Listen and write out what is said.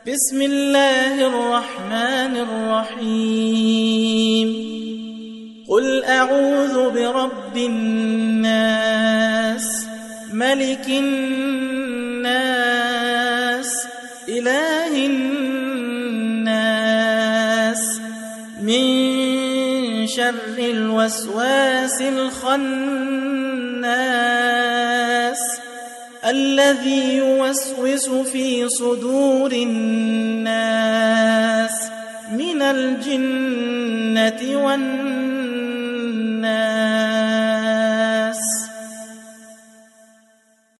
بسم الله الرحمن الرحيم قل أعوذ برب الناس ملك الناس إله الناس من شر الوسواس الخناس الذي يوسوس في صدور الناس من الجنة والناس